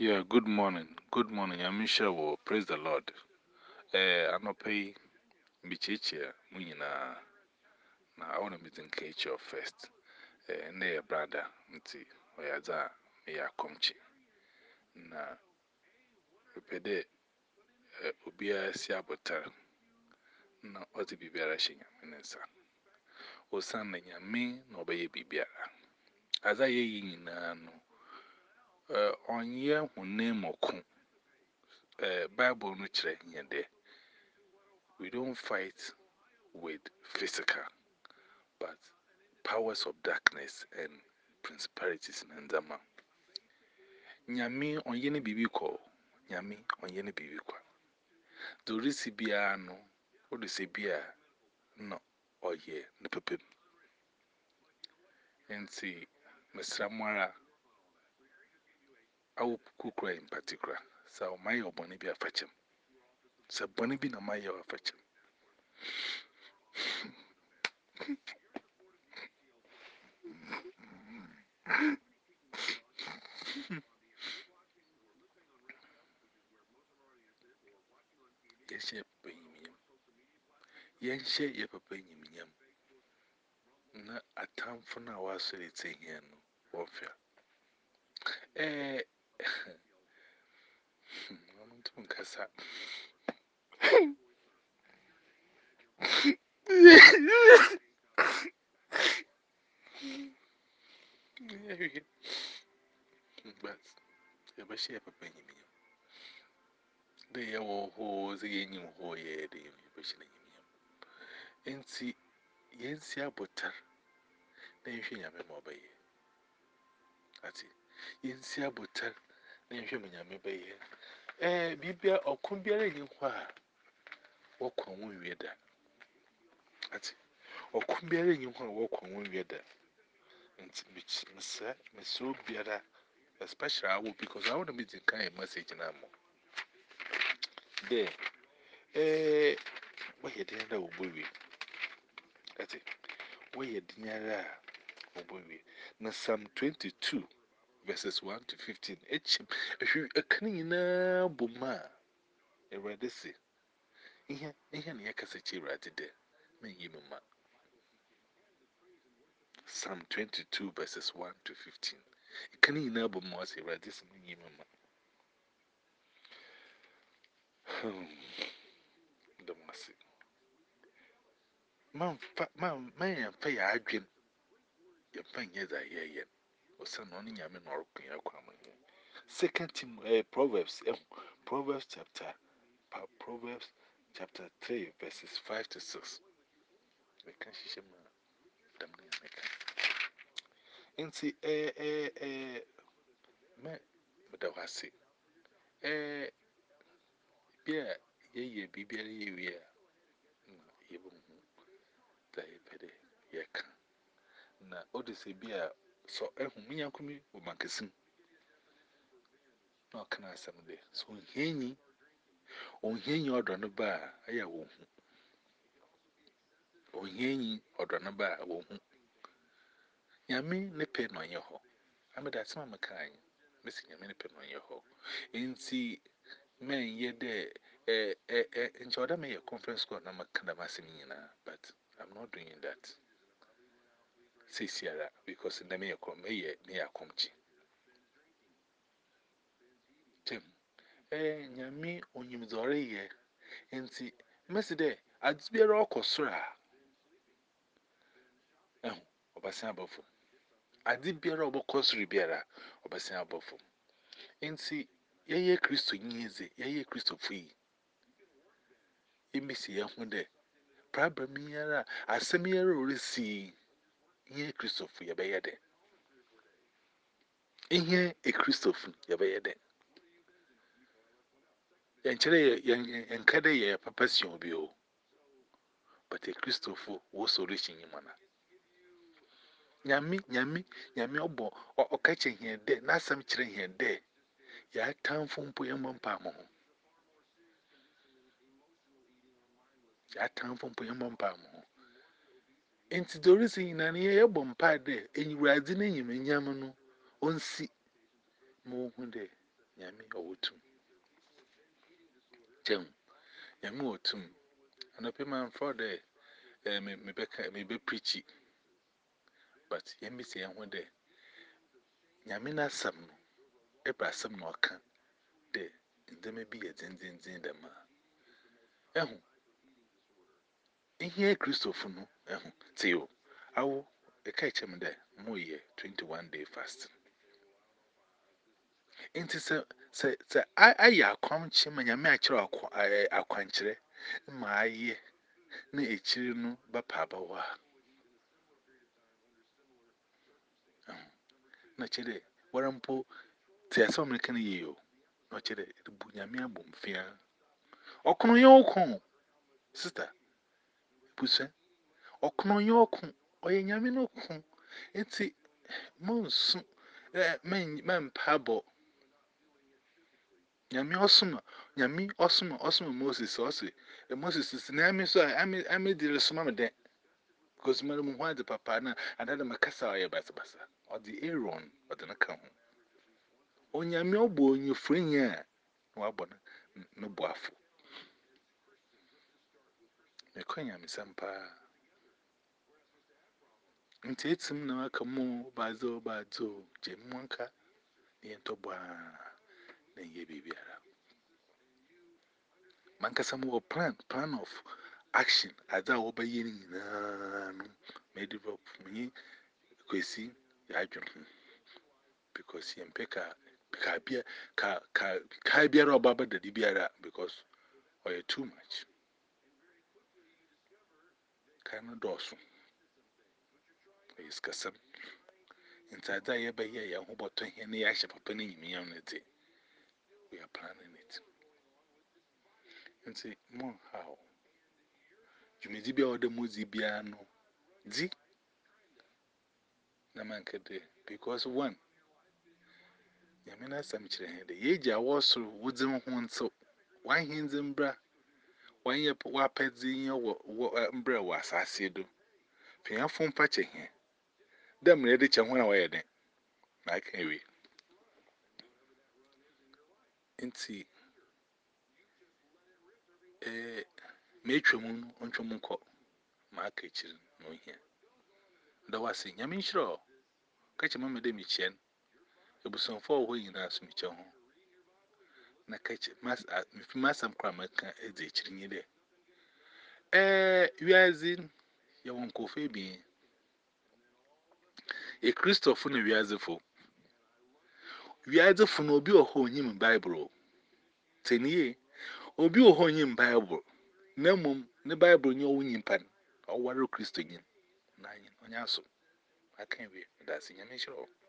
Yeah, good morning. Good morning. I'm Michelle. Praise the Lord. I'm not pay Michicha, Munina. Now, I want to meet in Kacho first. Near brother, Mti, Oyaza, Mia Comchi. Na, Pede, Ubia Siabota. No, what to be bearashing, Minesa. O son, and me, no baby biara. As I ye in on ye who name or con. Bible, which we don't fight with physical, but powers of darkness and principalities in Ndama. Nyami on yeni bibi ko, Nyami on yeni bibi kwa. Do risi biya no, o de se biya no, oye, ne pepe. Enti, Mr. Mwara, awu kukura in particular. So, my oboni bi afachem. So, boni bi na my afachem. Yenshe pepe yimiyam. Yenshe ye pepe yimiyam. Na atamfuna waso ite here no, wofia. I'm doing Kasa. But, if I share a penny, they are all hoes again, you ho ye, the impression in him. And see, Yensia butter, then you shall have more by ye. That's it. Yensia butter, then you shall have by ye. Bibia or cumbia in you, walk on one weather. That's it. Or cumbia in you, walk on one weather. And Miss So Biara, especially I will because I want to be the kind of message in Amo. There, why you didn't know, baby? That's it. Why you didn't know, Psalm 22, verses 1 to 15. If you a clean buma, a radisi, here, near Cassachi right there. May you, mamma. Psalm 22, verses 1 to 15. A clean buma, a radisi, may you, mamma. The massy. Man, pay a dream. Your fingers are here. Or some only yamin or Quaman. Second Proverbs chapter 3, verses 5 to 6. We can't see him. And see, but I was sick. Yeah, be even the pede, yak. Na Odyssey be so me and Kumi with Mancasin. No, can I some day? So, Henny, on Henny order no bar, I won't. On Henny order no bar, I won't. Yammy, ne pen on your home. I made that some kind, missing a mini pen on your home. In see, men ye there, enjoy them a conference call, I'm a kind of massimina, but I'm not doing that. Say, Sierra, because in the mayor come, may I come. Tim, Yammy, on you, Zori, and see, Messi there, I'd be a rock or sra. Oh, Obasan Buffo. I did be a robot cost Ribiera, Obasan Buffo. And see, ye Christo Nizi, ye Christo free. You miss ye one day. Prabamiera, a semi-aero receive ye Christopher Yabayade. In here a Christopher Yabayade. And Chile and Caddy, Papasion bio. But a Christopher was so rich in your manner. Yammy, or catching here there, not some chilling here there. Ya town from Puyamon Pamo. Ya town from Puyamon Pamo. Enti dorisi na ne ye bompa de enyiwrade na nyim nyam no onsi mo hu de Yami owotum. Jem. Yami owotum. Anope man for the me be preachy. But yami say one day. Yami na sam no. Ebra sam no kan. De ndeme bi ye zin dem a. Ehu. Ihe Christopher no. Ehu. Tio. Awo. Eka echem de. Mo ye 21-day fasting. Inti se aya akwanche manyame akire akwanchire ma aye na echiri no bapa bawa na chede warampo ti aso mreka na yeyo na chede bu nyame abomfia okono ye okon sister pusa okono ye okon oye nyame no okon enti monsu men pabo nyame osuma Moses ose Moses na ame so ame dire suma me den because man mu hwa de papa na adada makasa oye basa or the Aaron or the naka ho onyame obo onyefrenya na wabona no boafo me kwanya me sampa ntetim na aka mu bazo je mwanka ne ntobwa na ye bibiara manka samu plan of action ada wo baye ni na no me develop me kwesi ya adwon because yem peka bia ka biara obaba da biara because or too much kind of dosu is kasam inside that ye baye ya ho boto he na ya hye papa na yimi yam na te we are planning it and say mon how jumedi bia oda muzi bia no di na man kede because one yamina sam kire he de ye ja wo so wudin ho nso wan hinzin bra wan ye wa pedzin ye wo mbra wa asase do fian fon pa che he dem re de che ho na wa ye den na kan wi nti metwam no ontwam nko ma aka kire no hia da wase nyamin shiro ka che mama de mi chen ebuson fo ho yina so mi che ho na ka che masam kwa maka eze kire nyi de wiazin ye won ko fe bi Christopher na wiazefo wiazefo no obi oho nyim bible teniye obi oho nyim bible na mum ne bible nyi owo nyimpan o waro Christo nyin na nyin onya so aka wi da se nyame shiro